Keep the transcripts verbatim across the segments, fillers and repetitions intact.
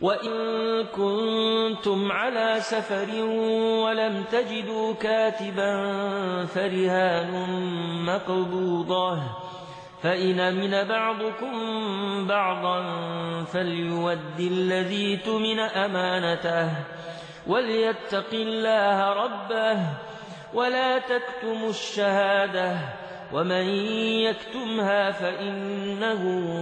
وإن كنتم على سفر ولم تجدوا كاتبا فرهان مقبوضة، فإن أمن بعضكم بعضا فليؤد الذي اؤتمن أمانته وليتق الله ربه ولا تكتموا الشهادة ومن يكتمها فإنه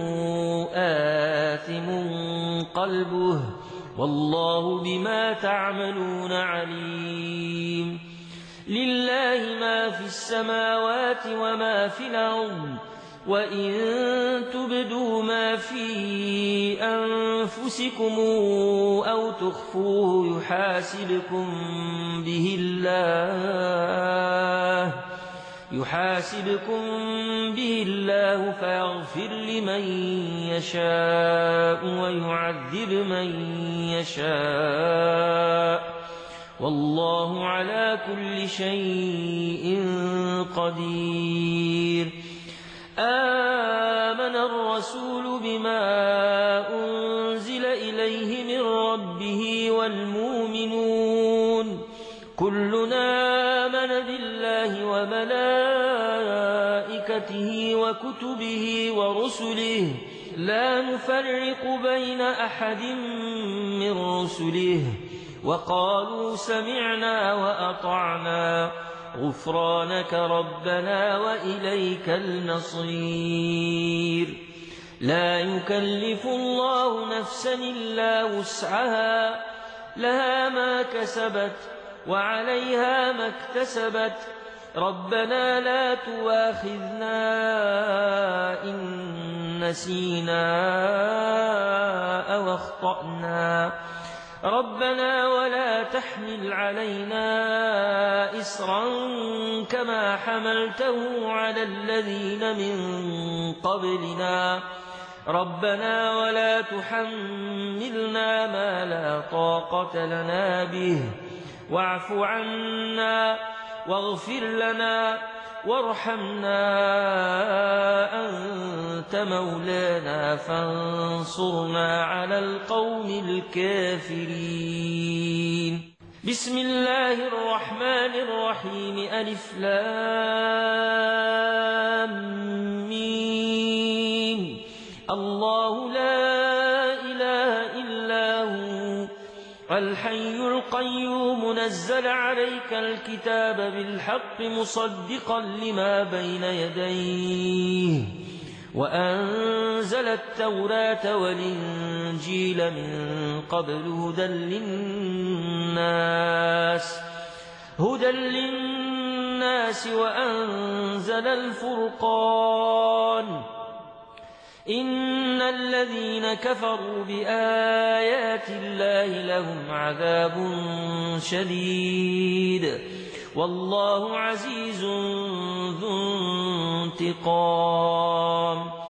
آثم قلبه والله بما تعملون عليم. لله ما في السماوات وما في الأرض، وإن تبدوا ما في أنفسكم أو تخفوه يحاسبكم به الله يحاسبكم به الله فيغفر لمن يشاء ويعذب من يشاء والله على كل شيء قدير. آمن الرسول بما أنزل إليه من ربه والمؤمنون كلنا آمن بالله وملائكته وكتبه ورسله لا نفرق بين أحد من رسله وقالوا سمعنا وأطعنا غفرانك ربنا وإليك المصير. لا يكلف الله نفسا إلا وسعها لها ما كسبت وعليها ما اكتسبت ربنا لا تواخذنا إن نسينا أو أخطأنا ربنا ولا تحمل علينا إصرا كما حملته على الذين من قبلنا ربنا ولا تحملنا ما لا طاقة لنا به واعف عنا واغفر لنا وارحمنا أنت مولانا فانصرنا على القوم الكافرين. بسم الله الرحمن الرحيم. ألف لام ميم. الله لا إله إلا هو الحي القيوم نزل عليك الكتاب بالحق مصدقا لما بين يديه وأنزل التوراة والإنجيل من قبل هدى للناس هدى للناس وأنزل الفرقان إن الذين كفروا بآيات الله لهم عذاب شديد والله عزيز ذو انتقام.